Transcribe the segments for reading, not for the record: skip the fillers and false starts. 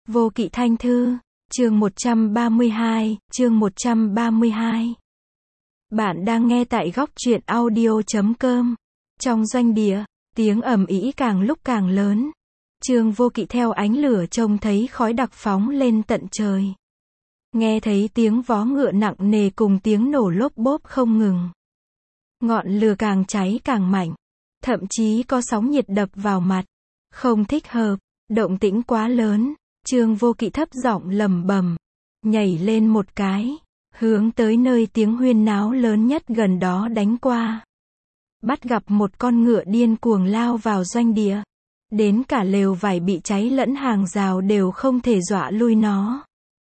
Vô Kỵ Thanh Thư, chương 132, chương 132. Bạn đang nghe tại góc truyện audio.com. Trong doanh địa, tiếng ầm ĩ càng lúc càng lớn. Trương Vô Kỵ theo ánh lửa trông thấy khói đặc phóng lên tận trời. Nghe thấy tiếng vó ngựa nặng nề cùng tiếng nổ lốp bốp không ngừng. Ngọn lửa càng cháy càng mạnh. Thậm chí có sóng nhiệt đập vào mặt. Không thích hợp, động tĩnh quá lớn. Trương Vô Kỵ thấp giọng lẩm bẩm, nhảy lên một cái, hướng tới nơi tiếng huyên náo lớn nhất gần đó đánh qua. Bắt gặp một con ngựa điên cuồng lao vào doanh địa. Đến cả lều vải bị cháy lẫn hàng rào đều không thể dọa lui nó.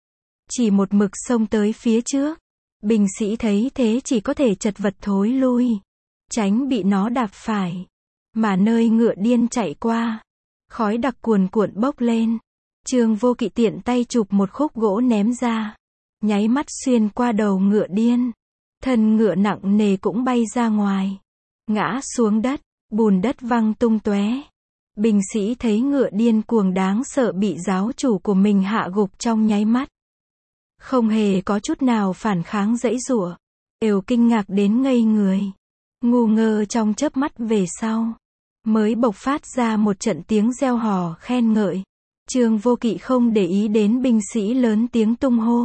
Chỉ một mực xông tới phía trước. Binh sĩ thấy thế chỉ có thể chật vật thối lui, tránh bị nó đạp phải. Mà nơi ngựa điên chạy qua, khói đặc cuồn cuộn bốc lên. Trương Vô Kỵ tiện tay chụp một khúc gỗ ném ra, nháy mắt xuyên qua đầu ngựa điên. Thân ngựa nặng nề cũng bay ra ngoài, ngã xuống đất, bùn đất văng tung tóe. Binh sĩ thấy ngựa điên cuồng đáng sợ bị giáo chủ của mình hạ gục trong nháy mắt. Không hề có chút nào phản kháng giãy giụa, đều kinh ngạc đến ngây người. Ngu ngơ trong chớp mắt về sau, mới bộc phát ra một trận tiếng reo hò khen ngợi. Trương Vô Kỵ không để ý đến binh sĩ lớn tiếng tung hô.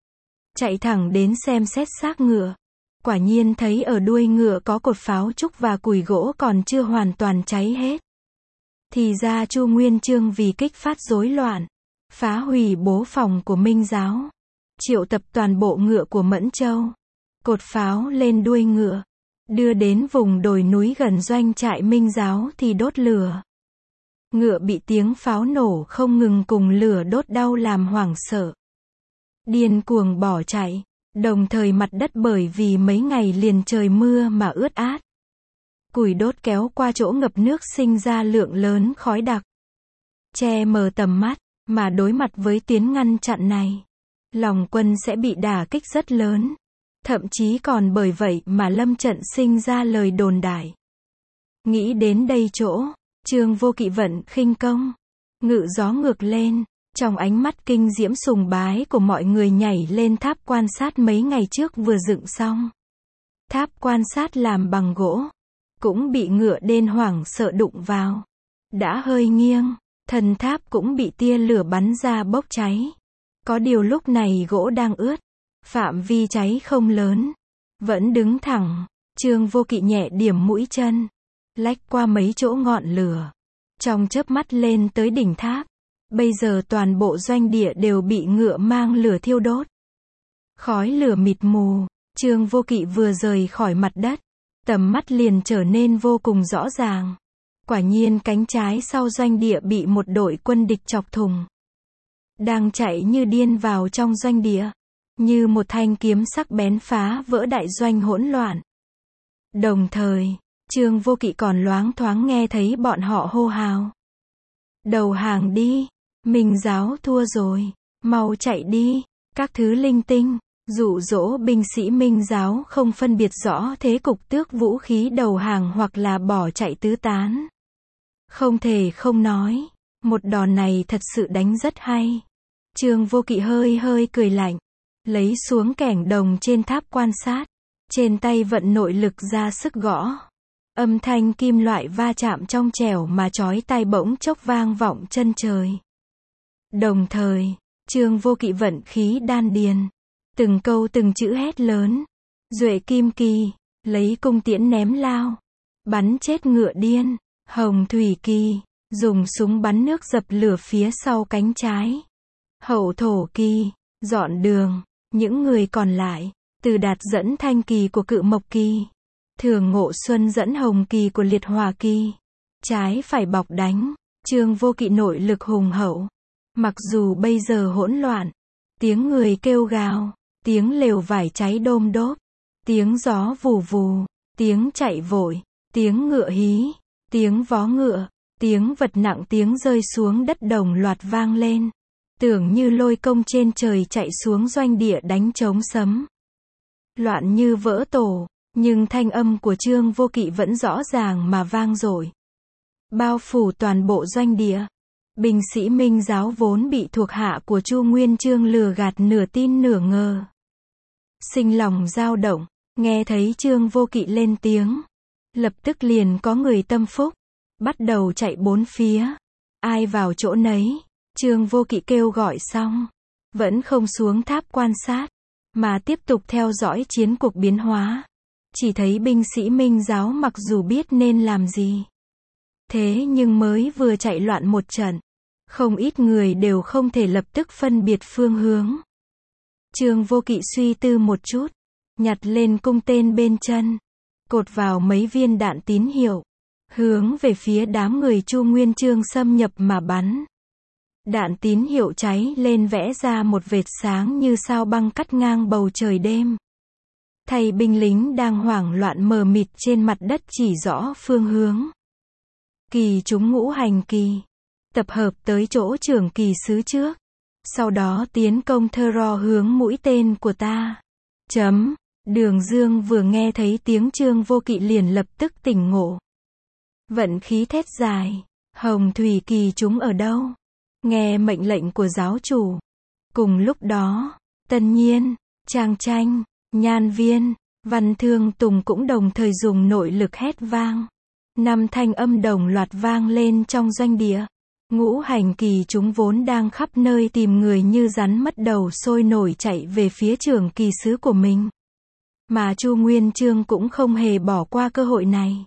Chạy thẳng đến xem xét xác ngựa. Quả nhiên thấy ở đuôi ngựa có cột pháo trúc và củi gỗ còn chưa hoàn toàn cháy hết. Thì ra Chu Nguyên Chương vì kích phát rối loạn, phá hủy bố phòng của Minh giáo, triệu tập toàn bộ ngựa của Mẫn Châu, cột pháo lên đuôi ngựa, đưa đến vùng đồi núi gần doanh trại Minh giáo thì đốt lửa. Ngựa bị tiếng pháo nổ không ngừng cùng lửa đốt đau làm hoảng sợ. Điên cuồng bỏ chạy, đồng thời mặt đất bởi vì mấy ngày liền trời mưa mà ướt át. Củi đốt kéo qua chỗ ngập nước sinh ra lượng lớn khói đặc, che mờ tầm mắt, mà đối mặt với tiếng ngăn chặn này, lòng quân sẽ bị đả kích rất lớn. Thậm chí còn bởi vậy mà lâm trận sinh ra lời đồn đại. Nghĩ đến đây chỗ, Trương Vô Kỵ vận khinh công, ngự gió ngược lên, trong ánh mắt kinh diễm sùng bái của mọi người nhảy lên tháp quan sát mấy ngày trước vừa dựng xong. Tháp quan sát làm bằng gỗ, cũng bị ngựa đen hoảng sợ đụng vào. Đã hơi nghiêng, thân tháp cũng bị tia lửa bắn ra bốc cháy. Có điều lúc này gỗ đang ướt, phạm vi cháy không lớn, vẫn đứng thẳng. Trương Vô Kỵ nhẹ điểm mũi chân, lách qua mấy chỗ ngọn lửa, trong chớp mắt lên tới đỉnh tháp. Bây giờ toàn bộ doanh địa đều bị ngựa mang lửa thiêu đốt. Khói lửa mịt mù, Trương Vô Kỵ vừa rời khỏi mặt đất, tầm mắt liền trở nên vô cùng rõ ràng. Quả nhiên cánh trái sau doanh địa bị một đội quân địch chọc thủng. Đang chạy như điên vào trong doanh địa, như một thanh kiếm sắc bén phá vỡ đại doanh hỗn loạn. Đồng thời, Trương Vô Kỵ còn loáng thoáng nghe thấy bọn họ hô hào. Đầu hàng đi, Minh giáo thua rồi, mau chạy đi, các thứ linh tinh, dụ dỗ binh sĩ Minh giáo không phân biệt rõ thế cục tước vũ khí đầu hàng hoặc là bỏ chạy tứ tán. Không thể không nói, một đòn này thật sự đánh rất hay. Trương Vô Kỵ hơi hơi cười lạnh, lấy xuống kẻng đồng trên tháp quan sát, trên tay vận nội lực ra sức gõ. Âm thanh kim loại va chạm trong trẻo mà chói tai bỗng chốc vang vọng chân trời. Đồng thời, Trương Vô Kỵ vận khí đan điền, từng câu từng chữ hét lớn. Duệ Kim Kỳ, lấy cung tiễn ném lao, bắn chết ngựa điên. Hồng Thủy Kỳ, dùng súng bắn nước dập lửa phía sau cánh trái. Hậu Thổ Kỳ, dọn đường. Những người còn lại, Từ Đạt dẫn Thanh Kỳ của Cự Mộc Kỳ, Thường Ngộ Xuân dẫn Hồng Kỳ của Liệt Hỏa Kỳ. Trái phải bọc đánh. Trương Vô Kỵ nội lực hùng hậu. Mặc dù bây giờ hỗn loạn, tiếng người kêu gào, tiếng lều vải cháy đôm đốp, tiếng gió vù vù, tiếng chạy vội, tiếng ngựa hí, tiếng vó ngựa, tiếng vật nặng tiếng rơi xuống đất đồng loạt vang lên. Tưởng như lôi công trên trời chạy xuống doanh địa đánh trống sấm. Loạn như vỡ tổ, nhưng thanh âm của Trương Vô Kỵ vẫn rõ ràng mà vang dội. Bao phủ toàn bộ doanh địa. Binh sĩ Minh giáo vốn bị thuộc hạ của Chu Nguyên Chương lừa gạt nửa tin nửa ngờ. Sinh lòng dao động, nghe thấy Trương Vô Kỵ lên tiếng. Lập tức liền có người tâm phúc, bắt đầu chạy bốn phía. Ai vào chỗ nấy, Trương Vô Kỵ kêu gọi xong, vẫn không xuống tháp quan sát, mà tiếp tục theo dõi chiến cuộc biến hóa. Chỉ thấy binh sĩ Minh giáo mặc dù biết nên làm gì, thế nhưng mới vừa chạy loạn một trận, không ít người đều không thể lập tức phân biệt phương hướng. Trương Vô Kỵ suy tư một chút, nhặt lên cung tên bên chân, cột vào mấy viên đạn tín hiệu, hướng về phía đám người Chu Nguyên Chương xâm nhập mà bắn. Đạn tín hiệu cháy lên vẽ ra một vệt sáng như sao băng cắt ngang bầu trời đêm. Thầy binh lính đang hoảng loạn mờ mịt trên mặt đất chỉ rõ phương hướng. Kỳ chúng ngũ hành kỳ, tập hợp tới chỗ trưởng kỳ sứ trước. Sau đó tiến công thơ ro hướng mũi tên của ta. Đường Dương vừa nghe thấy tiếng Trương Vô Kỵ liền lập tức tỉnh ngộ. Vận khí thét dài, Hồng Thủy kỳ chúng ở đâu? Nghe mệnh lệnh của giáo chủ. Cùng lúc đó, Tân Nhiên, Trang Tranh, Nhan Viên, Văn Thương Tùng cũng đồng thời dùng nội lực hét vang. 5 thanh âm đồng loạt vang lên trong doanh địa. Ngũ hành kỳ chúng vốn đang khắp nơi tìm người như rắn mất đầu sôi nổi chạy về phía trưởng kỳ sứ của mình. Mà Chu Nguyên Chương cũng không hề bỏ qua cơ hội này.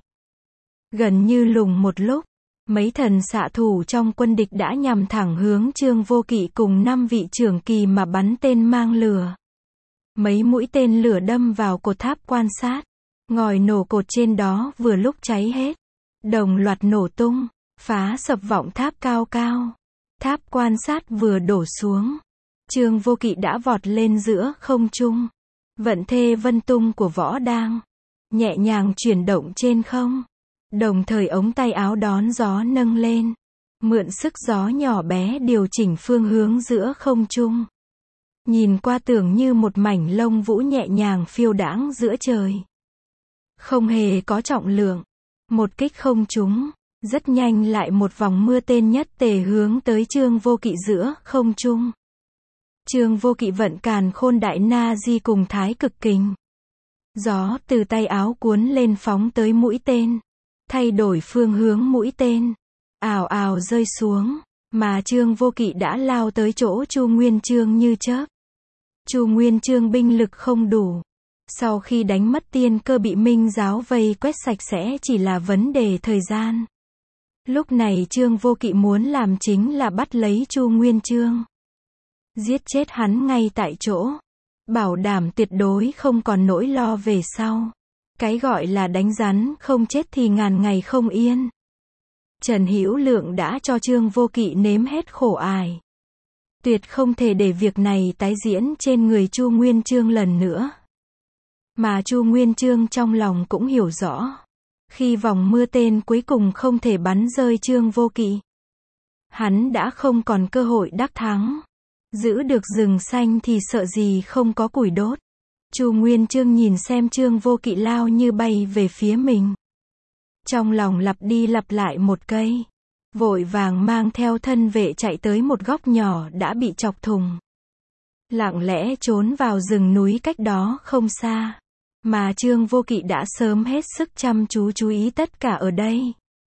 Gần như lùng một lúc, mấy thần xạ thủ trong quân địch đã nhằm thẳng hướng Trương Vô Kỵ cùng 5 vị trưởng kỳ mà bắn tên mang lửa. Mấy mũi tên lửa đâm vào cột tháp quan sát. Ngòi nổ cột trên đó vừa lúc cháy hết. Đồng loạt nổ tung, phá sập vọng tháp cao cao. Tháp quan sát vừa đổ xuống. Trương Vô Kỵ đã vọt lên giữa không trung. Vận thê vân tung của võ đang nhẹ nhàng chuyển động trên không. Đồng thời ống tay áo đón gió nâng lên. Mượn sức gió nhỏ bé điều chỉnh phương hướng giữa không trung. Nhìn qua tưởng như một mảnh lông vũ nhẹ nhàng phiêu đãng giữa trời. Không hề có trọng lượng. Một kích không trúng. Rất nhanh lại một vòng mưa tên nhất tề hướng tới Trương Vô Kỵ giữa không trung. Trương Vô Kỵ vận càn khôn đại na di cùng thái cực kình. Gió từ tay áo cuốn lên phóng tới mũi tên. Thay đổi phương hướng mũi tên. Ào ào rơi xuống. Mà Trương Vô Kỵ đã lao tới chỗ Chu Nguyên Chương như chớp. Chu Nguyên Chương binh lực không đủ. Sau khi đánh mất tiên cơ bị Minh giáo vây quét sạch sẽ chỉ là vấn đề thời gian. Lúc này Trương Vô Kỵ muốn làm chính là bắt lấy Chu Nguyên Chương. Giết chết hắn ngay tại chỗ. Bảo đảm tuyệt đối không còn nỗi lo về sau. Cái gọi là đánh rắn không chết thì ngàn ngày không yên. Trần Hữu Lượng đã cho Trương Vô Kỵ nếm hết khổ ải. Tuyệt không thể để việc này tái diễn trên người Chu Nguyên Chương lần nữa. Mà Chu Nguyên Chương trong lòng cũng hiểu rõ. Khi vòng mưa tên cuối cùng không thể bắn rơi Trương Vô Kỵ, hắn đã không còn cơ hội đắc thắng. Giữ được rừng xanh thì sợ gì không có củi đốt. Chu Nguyên Chương nhìn xem Trương Vô Kỵ lao như bay về phía mình. Trong lòng lặp đi lặp lại một cây. Vội vàng mang theo thân vệ chạy tới một góc nhỏ đã bị chọc thùng. Lặng lẽ trốn vào rừng núi cách đó không xa. Mà Trương Vô Kỵ đã sớm hết sức chăm chú ý tất cả ở đây.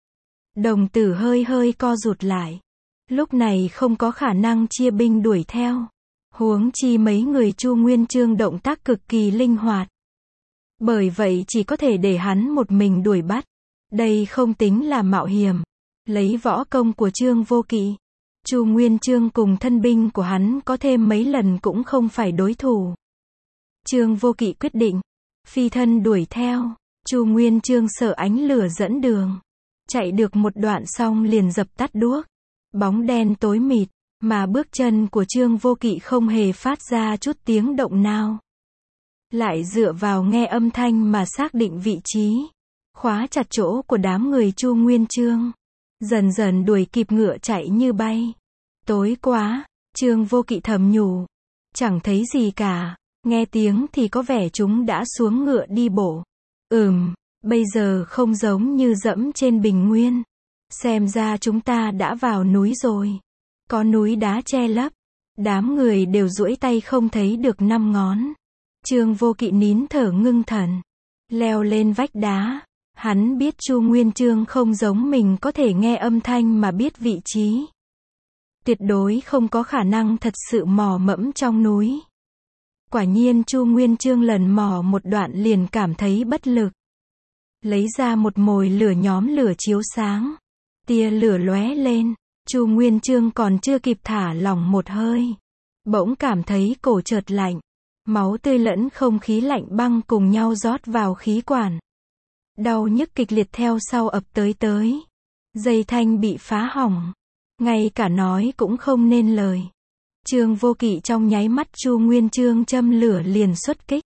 Đồng tử hơi hơi co rụt lại. Lúc này không có khả năng chia binh đuổi theo. Huống chi mấy người Chu Nguyên Chương động tác cực kỳ linh hoạt. Bởi vậy chỉ có thể để hắn một mình đuổi bắt. Đây không tính là mạo hiểm. Lấy võ công của Trương Vô Kỵ, Chu Nguyên Chương cùng thân binh của hắn có thêm mấy lần cũng không phải đối thủ. Trương Vô Kỵ quyết định phi thân đuổi theo. Chu Nguyên Chương sợ ánh lửa dẫn đường. Chạy được một đoạn xong liền dập tắt đuốc. Bóng đen tối mịt, mà bước chân của Trương Vô Kỵ không hề phát ra chút tiếng động nào. Lại dựa vào nghe âm thanh mà xác định vị trí. Khóa chặt chỗ của đám người Chu Nguyên Chương. Dần dần đuổi kịp ngựa chạy như bay. Tối quá, Trương Vô Kỵ thầm nhủ. Chẳng thấy gì cả. Nghe tiếng thì có vẻ chúng đã xuống ngựa đi bộ. Bây giờ không giống như dẫm trên bình nguyên. Xem ra chúng ta đã vào núi rồi. Có núi đá che lấp. Đám người đều duỗi tay không thấy được 5 ngón. Trương Vô Kỵ nín thở ngưng thần. Leo lên vách đá. Hắn biết Chu Nguyên Chương không giống mình có thể nghe âm thanh mà biết vị trí. Tuyệt đối không có khả năng thật sự mò mẫm trong núi. Quả nhiên Chu Nguyên Chương lần mò một đoạn liền cảm thấy bất lực. Lấy ra một mồi lửa nhóm lửa chiếu sáng. Tia lửa lóe lên. Chu Nguyên Chương còn chưa kịp thả lỏng một hơi. Bỗng cảm thấy cổ chợt lạnh. Máu tươi lẫn không khí lạnh băng cùng nhau rót vào khí quản. Đau nhức kịch liệt theo sau ập tới. Dây thanh bị phá hỏng. Ngay cả nói cũng không nên lời. Trương Vô Kỵ trong nháy mắt Chu Nguyên Chương châm lửa liền xuất kích.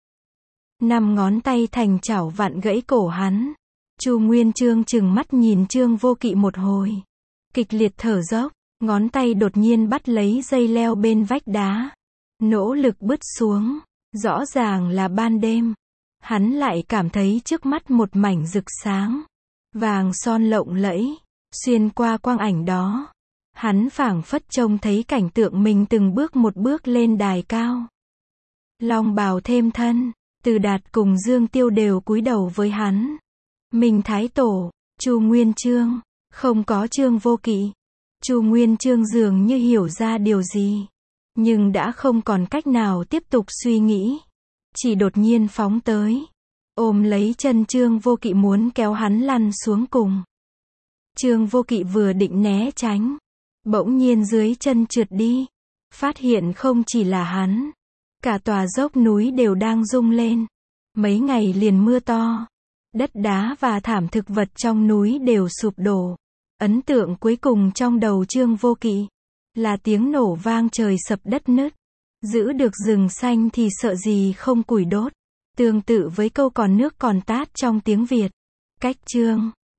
5 ngón tay thành chảo vặn gãy cổ hắn. Chu Nguyên Chương trừng mắt nhìn Trương Vô Kỵ một hồi. Kịch liệt thở dốc, ngón tay đột nhiên bắt lấy dây leo bên vách đá. Nỗ lực bứt xuống. Rõ ràng là ban đêm. Hắn lại cảm thấy trước mắt một mảnh rực sáng. Vàng son lộng lẫy. Xuyên qua quang ảnh đó. Hắn phảng phất trông thấy cảnh tượng mình từng bước một bước lên đài cao. Long bào thêm thân. Từ Đạt cùng Dương Tiêu đều cúi đầu với hắn. Minh Thái Tổ, Chu Nguyên Chương, không có Trương Vô Kỵ. Chu Nguyên Chương dường như hiểu ra điều gì. Nhưng đã không còn cách nào tiếp tục suy nghĩ. Chỉ đột nhiên phóng tới. Ôm lấy chân Trương Vô Kỵ muốn kéo hắn lăn xuống cùng. Trương Vô Kỵ vừa định né tránh. Bỗng nhiên dưới chân trượt đi. Phát hiện không chỉ là hắn. Cả tòa dốc núi đều đang rung lên. Mấy ngày liền mưa to. Đất đá và thảm thực vật trong núi đều sụp đổ. Ấn tượng cuối cùng trong đầu Trương Vô Kỵ là tiếng nổ vang trời sập đất nứt. Giữ được rừng xanh thì sợ gì không củi đốt. Tương tự với câu còn nước còn tát trong tiếng Việt. Cách Trương